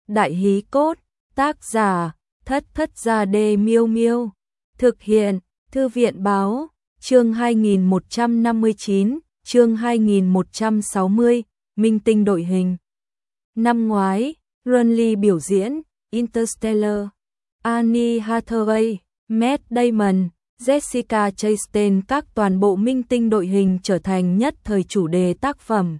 Đại hí cốt, tác giả, Thất Thất Gia Đê Miêu Miêu. Thực hiện, Thư viện báo, chương 2159, chương 2160, minh tinh đội hình. Năm ngoái, Runley biểu diễn Interstellar, Anne Hathaway, Matt Damon, Jessica Chastain, các toàn bộ minh tinh đội hình trở thành nhất thời chủ đề tác phẩm.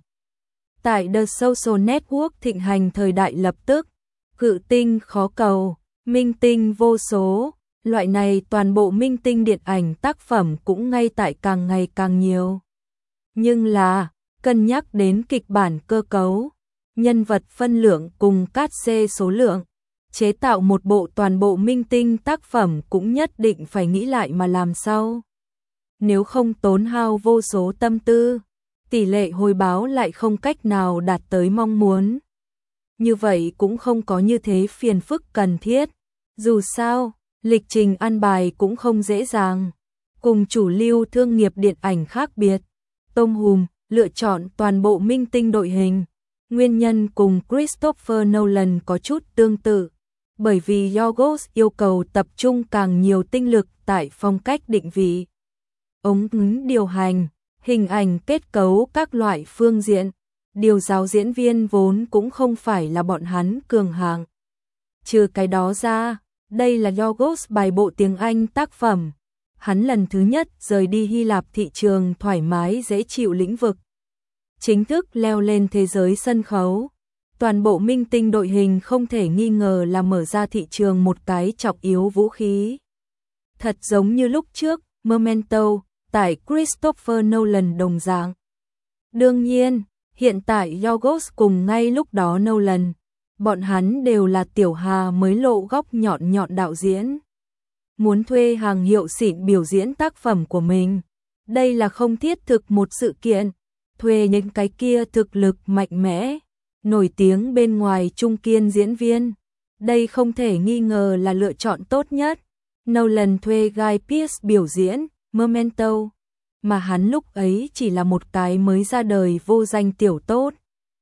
Tại The Social Network thịnh hành thời đại lập tức, cự tinh khó cầu, minh tinh vô số, loại này toàn bộ minh tinh điện ảnh tác phẩm cũng ngay tại càng ngày càng nhiều. Nhưng là, cân nhắc đến kịch bản cơ cấu, nhân vật phân lượng cùng cát xê số lượng, chế tạo một bộ toàn bộ minh tinh tác phẩm cũng nhất định phải nghĩ lại mà làm sao. Nếu không tốn hao vô số tâm tư, tỷ lệ hồi báo lại không cách nào đạt tới mong muốn. Như vậy cũng không có như thế phiền phức cần thiết. Dù sao, lịch trình ăn bài cũng không dễ dàng. Cùng chủ lưu thương nghiệp điện ảnh khác biệt, Tom Hùng lựa chọn toàn bộ minh tinh đội hình. Nguyên nhân cùng Christopher Nolan có chút tương tự, bởi vì Yorgos yêu cầu tập trung càng nhiều tinh lực tại phong cách định vị, ống kính điều hành, hình ảnh kết cấu các loại phương diện. Điều giáo diễn viên vốn cũng không phải là bọn hắn cường hạng. Trừ cái đó ra, đây là Yorgos bài bộ tiếng Anh tác phẩm. Hắn lần thứ nhất rời đi Hy Lạp thị trường thoải mái dễ chịu lĩnh vực, chính thức leo lên thế giới sân khấu. Toàn bộ minh tinh đội hình không thể nghi ngờ là mở ra thị trường một cái trọng yếu vũ khí. Thật giống như lúc trước, Memento, tại Christopher Nolan đồng dạng. Đương nhiên, hiện tại Yorgos cùng ngay lúc đó Nolan, bọn hắn đều là tiểu hà mới lộ góc nhọn nhọn đạo diễn. Muốn thuê hàng hiệu xịn biểu diễn tác phẩm của mình, đây là không thiết thực một sự kiện. Thuê những cái kia thực lực mạnh mẽ, nổi tiếng bên ngoài trung kiên diễn viên, đây không thể nghi ngờ là lựa chọn tốt nhất. Nolan thuê Guy Pearce biểu diễn Memento, mà hắn lúc ấy chỉ là một cái mới ra đời vô danh tiểu tốt.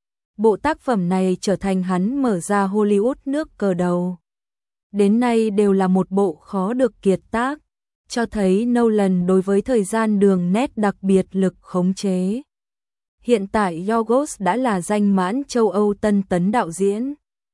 Bộ tác phẩm này trở thành hắn mở ra Hollywood nước cờ đầu. Đến nay đều là một bộ khó được kiệt tác, cho thấy Nolan đối với thời gian đường nét đặc biệt lực khống chế. Hiện tại Yorgos đã là danh mãn châu Âu tân tấn đạo diễn.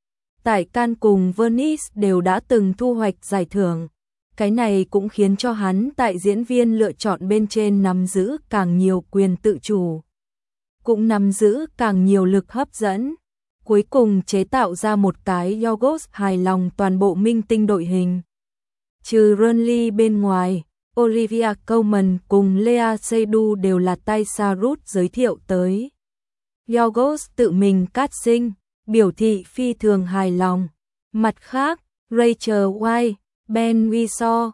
Tại Cannes cùng Venice đều đã từng thu hoạch giải thưởng. Cái này cũng khiến cho hắn tại diễn viên lựa chọn bên trên nắm giữ càng nhiều quyền tự chủ, cũng nắm giữ càng nhiều lực hấp dẫn. Cuối cùng chế tạo ra một cái Yorgos hài lòng toàn bộ minh tinh đội hình. Trừ Runley bên ngoài, Olivia Colman cùng Lea Seydoux đều là tay Sarut giới thiệu tới. Yorgos tự mình casting, biểu thị phi thường hài lòng. Mặt khác, Rachel Weisz, Ben Whishaw,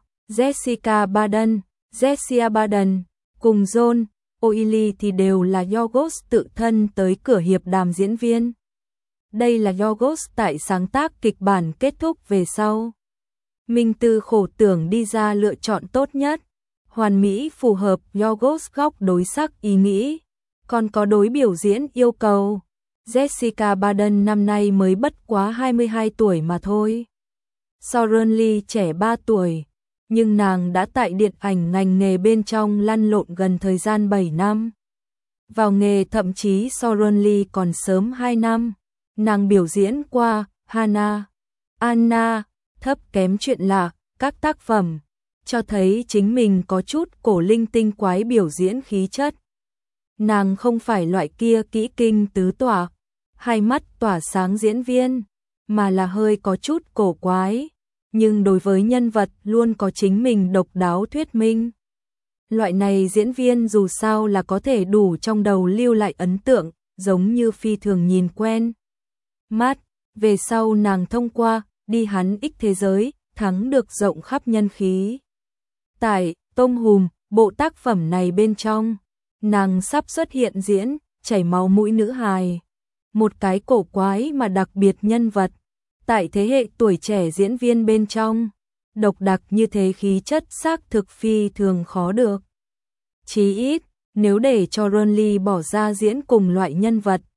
Jessica Barden cùng John O'Leary thì đều là Yorgos tự thân tới cửa hiệp đàm diễn viên. Đây là Yorgos tại sáng tác kịch bản kết thúc về sau. Minh tư khổ tưởng đi ra lựa chọn tốt nhất, hoàn mỹ phù hợp Yorgos góc đối sắc ý nghĩ, còn có đối biểu diễn yêu cầu. Jessica Barden năm nay mới bất quá 22 tuổi mà thôi. So Runley trẻ 3 tuổi, nhưng nàng đã tại điện ảnh ngành nghề bên trong lăn lộn gần thời gian 7 năm. Vào nghề thậm chí so Runley còn sớm 2 năm. Nàng biểu diễn qua Hannah, Anna, thấp kém chuyện lạ, các tác phẩm, cho thấy chính mình có chút cổ linh tinh quái biểu diễn khí chất. Nàng không phải loại kia kỹ kinh tứ tỏa, hai mắt tỏa sáng diễn viên, mà là hơi có chút cổ quái, nhưng đối với nhân vật luôn có chính mình độc đáo thuyết minh. Loại này diễn viên dù sao là có thể đủ trong đầu lưu lại ấn tượng, giống như phi thường nhìn quen mắt. Về sau nàng thông qua đi hắn ích thế giới, thắng được rộng khắp nhân khí. Tại Tom Hùng, bộ tác phẩm này bên trong, nàng sắp xuất hiện diễn chảy máu mũi nữ hài, một cái cổ quái mà đặc biệt nhân vật. Tại thế hệ tuổi trẻ diễn viên bên trong, độc đặc như thế khí chất xác thực phi thường khó được. Chí ít, nếu để cho Runley bỏ ra diễn cùng loại nhân vật,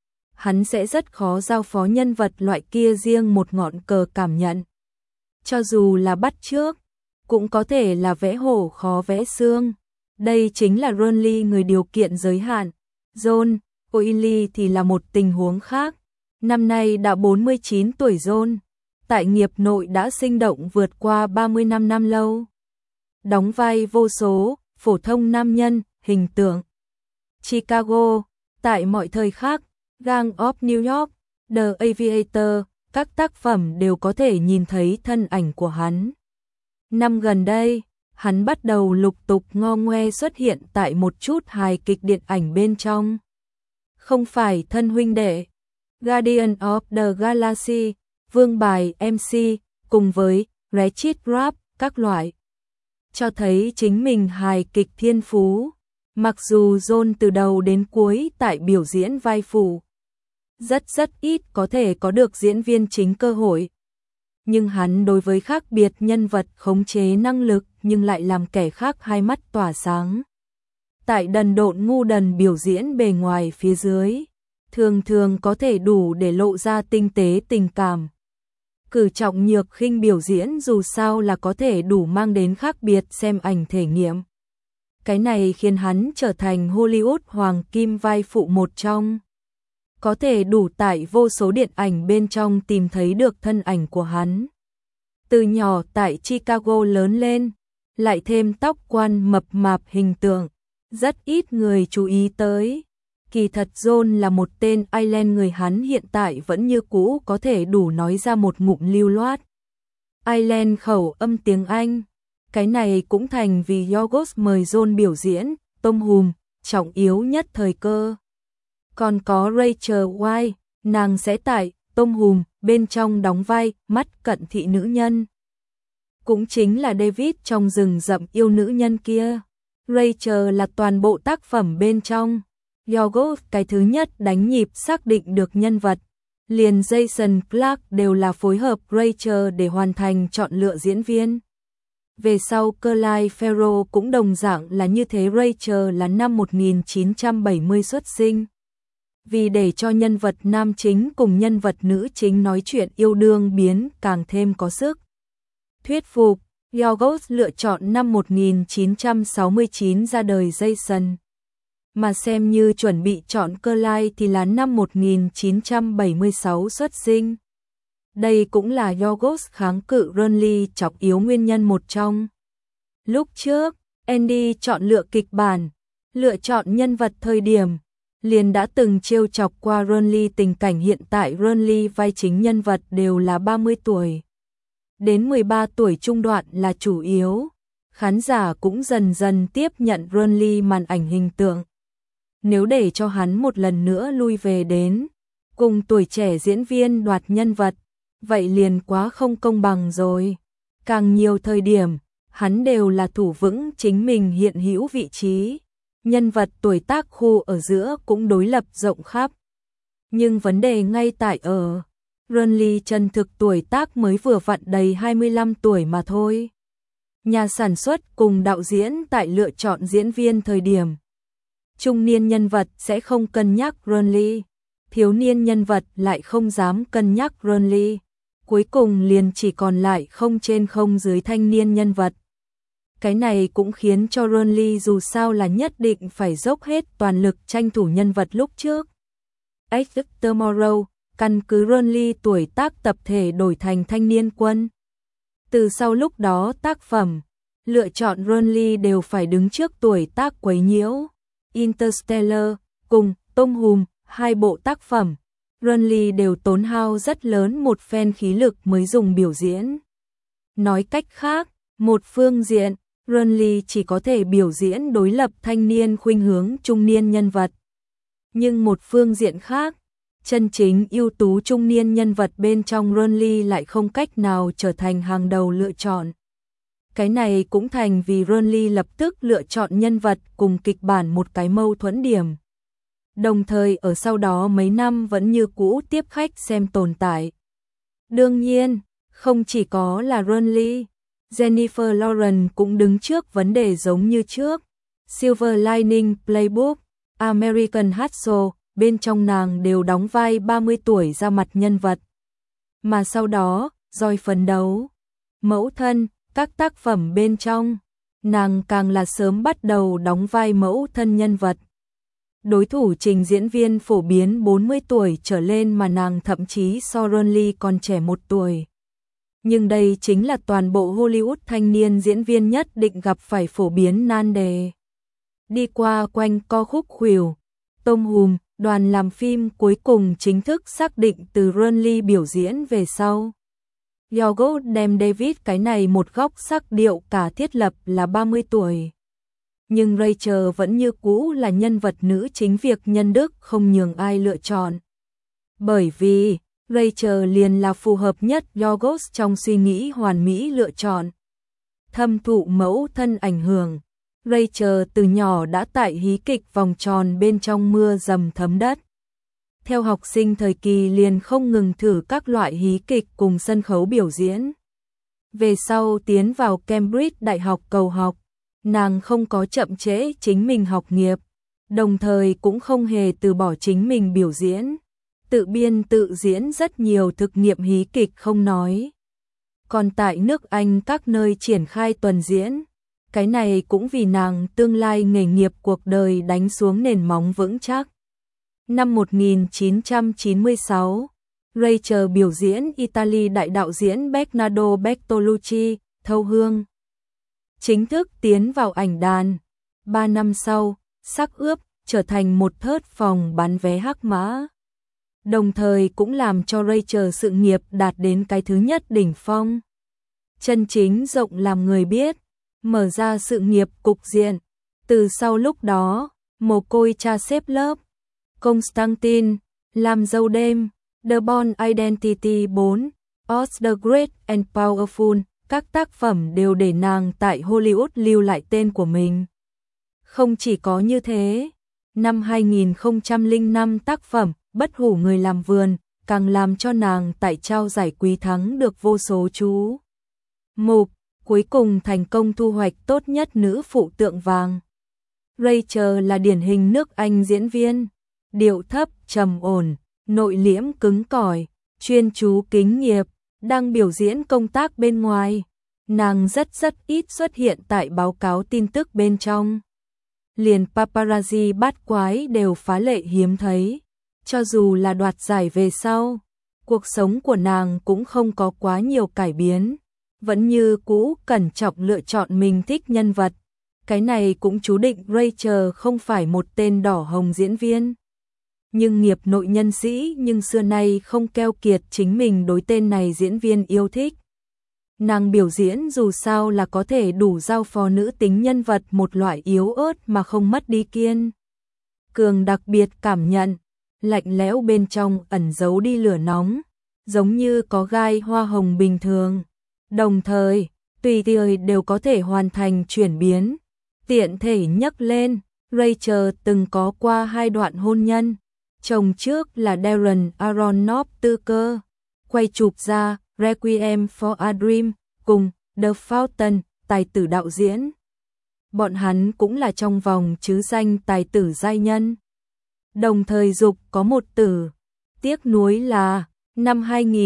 hắn sẽ rất khó giao phó nhân vật loại kia riêng một ngọn cờ cảm nhận. Cho dù là bắt chước, cũng có thể là vẽ hổ khó vẽ xương. Đây chính là Ronly người điều kiện giới hạn. John Oily thì là một tình huống khác. Năm nay đã 49 tuổi John, tại nghiệp nội đã sinh động vượt qua 35 năm lâu. Đóng vai vô số, phổ thông nam nhân, hình tượng. Chicago, tại mọi thời khác, Gang of New York, The Aviator, các tác phẩm đều có thể nhìn thấy thân ảnh của hắn. Năm gần đây, hắn bắt đầu lục tục ngo ngoe xuất hiện tại một chút hài kịch điện ảnh bên trong. Không phải thân huynh đệ, Guardian of the Galaxy, Vương bài MC, cùng với Ratchet Rap, các loại. Cho thấy chính mình hài kịch thiên phú. Mặc dù John từ đầu đến cuối tại biểu diễn vai phụ, rất ít có thể có được diễn viên chính cơ hội. Nhưng hắn đối với khác biệt nhân vật khống chế năng lực nhưng lại làm kẻ khác hai mắt tỏa sáng. Tại đần độn ngu đần biểu diễn bề ngoài phía dưới, thường có thể đủ để lộ ra tinh tế tình cảm. Cử trọng nhược khinh biểu diễn dù sao là có thể đủ mang đến khác biệt xem ảnh thể nghiệm. Cái này khiến hắn trở thành Hollywood hoàng kim vai phụ một trong. Có thể đủ tại vô số điện ảnh bên trong tìm thấy được thân ảnh của hắn. Từ nhỏ tại Chicago lớn lên, lại thêm tóc quan mập mạp hình tượng, rất ít người chú ý tới. Kỳ thật John là một tên Ireland người hắn hiện tại vẫn như cũ có thể đủ nói ra một ngụm lưu loát Ireland khẩu âm tiếng Anh. Cái này cũng thành vì Yorgos mời John biểu diễn Tom Hùm, trọng yếu nhất thời cơ. Còn có Rachel Weisz, nàng sẽ tại Tom Hùm bên trong đóng vai mắt cận thị nữ nhân. Cũng chính là David trong rừng rậm yêu nữ nhân kia. Rachel là toàn bộ tác phẩm bên trong. Yorgos cái thứ nhất đánh nhịp xác định được nhân vật. Liền Jason Clarke đều là phối hợp Rachel để hoàn thành chọn lựa diễn viên. Về sau Colin Farrell cũng đồng dạng là như thế. Rachel là năm 1970 xuất sinh. Vì để cho nhân vật nam chính cùng nhân vật nữ chính nói chuyện yêu đương biến càng thêm có sức thuyết phục, Yorgos lựa chọn năm 1969 ra đời Jason. Mà xem như chuẩn bị chọn Colin thì là năm 1976 xuất sinh. Đây cũng là Yorgos kháng cự Ronly chọc yếu nguyên nhân một trong. Lúc trước, Andy chọn lựa kịch bản, lựa chọn nhân vật thời điểm, liền đã từng trêu chọc qua Ronly tình cảnh hiện tại Ronly vai chính nhân vật đều là 30 tuổi. Đến 13 tuổi trung đoạn là chủ yếu. Khán giả cũng dần dần tiếp nhận Ronly màn ảnh hình tượng. Nếu để cho hắn một lần nữa lui về đến cùng tuổi trẻ diễn viên đoạt nhân vật, vậy liền quá không công bằng rồi. Càng nhiều thời điểm, hắn đều là thủ vững chính mình hiện hữu vị trí. Nhân vật tuổi tác khu ở giữa cũng đối lập rộng khắp. Nhưng vấn đề ngay tại ở, Ronly chân thực tuổi tác mới vừa vặn đầy 25 tuổi mà thôi. Nhà sản xuất cùng đạo diễn tại lựa chọn diễn viên thời điểm. Trung niên nhân vật sẽ không cân nhắc Ronly, thiếu niên nhân vật lại không dám cân nhắc Ronly. Cuối cùng liền chỉ còn lại không trên không dưới thanh niên nhân vật. Cái này cũng khiến cho Ronly dù sao là nhất định phải dốc hết toàn lực tranh thủ nhân vật lúc trước. Edge Tomorrow, căn cứ Ronly tuổi tác tập thể đổi thành thanh niên quân. Từ sau lúc đó tác phẩm, lựa chọn Ronly đều phải đứng trước tuổi tác quấy nhiễu. Interstellar, cùng Tom Hùm, hai bộ tác phẩm, Ronly đều tốn hao rất lớn một phen khí lực mới dùng biểu diễn. Nói cách khác, một phương diện, Ronly chỉ có thể biểu diễn đối lập thanh niên khuynh hướng trung niên nhân vật. Nhưng một phương diện khác, chân chính ưu tú trung niên nhân vật bên trong Ronly lại không cách nào trở thành hàng đầu lựa chọn. Cái này cũng thành vì Ronly lập tức lựa chọn nhân vật cùng kịch bản một cái mâu thuẫn điểm. Đồng thời ở sau đó mấy năm vẫn như cũ tiếp khách xem tồn tại. Đương nhiên, không chỉ có là Ronly, Jennifer Lawrence cũng đứng trước vấn đề giống như trước. Silver Lining Playbook, American Hustle, bên trong nàng đều đóng vai 30 tuổi ra mặt nhân vật. Mà sau đó, Joy phấn đấu mẫu thân, các tác phẩm bên trong, nàng càng là sớm bắt đầu đóng vai mẫu thân nhân vật. Đối thủ trình diễn viên phổ biến 40 tuổi trở lên mà nàng thậm chí so Ron Lee còn trẻ 1 tuổi. Nhưng đây chính là toàn bộ Hollywood thanh niên diễn viên nhất định gặp phải phổ biến nan đề. Đi qua quanh co khúc khuỷu, Tom Hùm, đoàn làm phim cuối cùng chính thức xác định từ Ron Lee biểu diễn về sau. Yorgos đem David cái này một góc sắc điệu cả thiết lập là 30 tuổi. Nhưng Rachel vẫn như cũ là nhân vật nữ chính việc nhân đức không nhường ai lựa chọn. Bởi vì Rachel liền là phù hợp nhất Yorgos trong suy nghĩ hoàn mỹ lựa chọn. Thâm thụ mẫu thân ảnh hưởng, Rachel từ nhỏ đã tại hí kịch vòng tròn bên trong mưa dầm thấm đất. Theo học sinh thời kỳ liền không ngừng thử các loại hí kịch cùng sân khấu biểu diễn. Về sau tiến vào Cambridge Đại học cầu học, nàng không có chậm trễ chính mình học nghiệp, đồng thời cũng không hề từ bỏ chính mình biểu diễn. Tự biên tự diễn rất nhiều thực nghiệm hí kịch không nói. Còn tại nước Anh các nơi triển khai tuần diễn, cái này cũng vì nàng tương lai nghề nghiệp cuộc đời đánh xuống nền móng vững chắc. Năm 1996, Rachel biểu diễn Italy đại đạo diễn Bernardo Bertolucci, Thâu Hương. Chính thức tiến vào ảnh đàn. 3 năm sau, Sắc ướp trở thành một thớt phòng bán vé hắc mã. Đồng thời cũng làm cho Rachel sự nghiệp đạt đến cái thứ nhất đỉnh phong. Chân chính rộng làm người biết, mở ra sự nghiệp cục diện. Từ sau lúc đó, Mồ côi cha xếp lớp, Constantine, Làm dâu đêm, The Bourne Identity 4, Oz the Great and Powerful, các tác phẩm đều để nàng tại Hollywood lưu lại tên của mình. Không chỉ có như thế, năm 2005 tác phẩm Bất hủ người làm vườn càng làm cho nàng tại trao giải quý thắng được vô số chú mục, cuối cùng thành công thu hoạch tốt nhất nữ phụ tượng vàng. Rachel là điển hình nước Anh diễn viên, điệu thấp, trầm ổn, nội liễm cứng cỏi, chuyên chú kính nghiệp, đang biểu diễn công tác bên ngoài. Nàng rất ít xuất hiện tại báo cáo tin tức bên trong. Liền paparazzi bắt quái đều phá lệ hiếm thấy. Cho dù là đoạt giải về sau, cuộc sống của nàng cũng không có quá nhiều cải biến. Vẫn như cũ cẩn trọng lựa chọn mình thích nhân vật. Cái này cũng chú định Rachel không phải một tên đỏ hồng diễn viên. Nhưng nghiệp nội nhân sĩ nhưng xưa nay không keo kiệt chính mình đối tên này diễn viên yêu thích. Nàng biểu diễn dù sao là có thể đủ giao phó nữ tính nhân vật một loại yếu ớt mà không mất đi kiên cường đặc biệt cảm nhận, lạnh lẽo bên trong ẩn giấu đi lửa nóng, giống như có gai hoa hồng bình thường. Đồng thời, tùy thời đều có thể hoàn thành chuyển biến. Tiện thể nhắc lên, Rachel từng có qua 2 đoạn hôn nhân. Chồng trước là Darren Aronofsky, quay chụp ra Requiem for a Dream cùng The Fountain, tài tử đạo diễn. Bọn hắn cũng là trong vòng chứ danh tài tử giai nhân. Đồng thời dục có một tử. Tiếc nuối là năm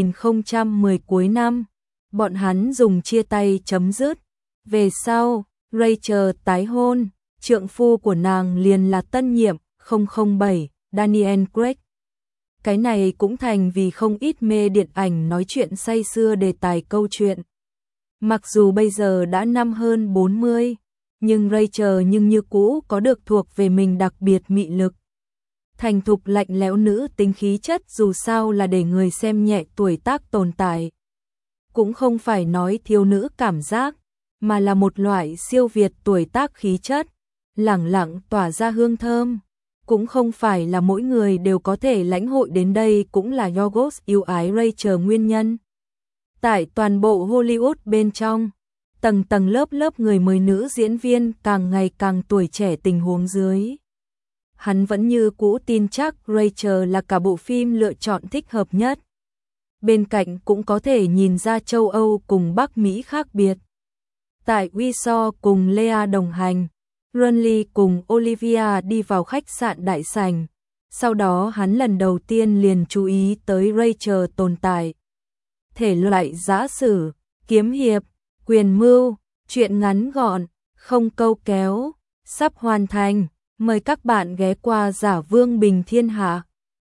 2010 cuối năm, bọn hắn dùng chia tay chấm dứt. Về sau, Rachel tái hôn, trượng phu của nàng liền là tân nhiệm 007 Daniel Craig. Cái này cũng thành vì không ít mê điện ảnh nói chuyện say sưa đề tài câu chuyện. Mặc dù bây giờ đã năm hơn 40, nhưng Rachel nhưng như cũ có được thuộc về mình đặc biệt mị lực. Thành thục lạnh lẽo nữ tính khí chất dù sao là để người xem nhẹ tuổi tác tồn tại. Cũng không phải nói thiếu nữ cảm giác, mà là một loại siêu việt tuổi tác khí chất, lẳng lặng tỏa ra hương thơm. Cũng không phải là mỗi người đều có thể lãnh hội đến đây cũng là Yorgos yêu ái Rachel nguyên nhân. Tại toàn bộ Hollywood bên trong, tầng tầng lớp lớp người mới nữ diễn viên càng ngày càng tuổi trẻ tình huống dưới. Hắn vẫn như cũ tin chắc Rachel là cả bộ phim lựa chọn thích hợp nhất. Bên cạnh cũng có thể nhìn ra châu Âu cùng Bắc Mỹ khác biệt. Tại Windsor cùng Lea đồng hành, Ron Lee cùng Olivia đi vào khách sạn đại sảnh. Sau đó hắn lần đầu tiên liền chú ý tới Rachel tồn tại. Thể loại giã sử, kiếm hiệp, quyền mưu, truyện ngắn gọn, không câu kéo, sắp hoàn thành. Mời các bạn ghé qua Giả Vương Bình Thiên Hạ.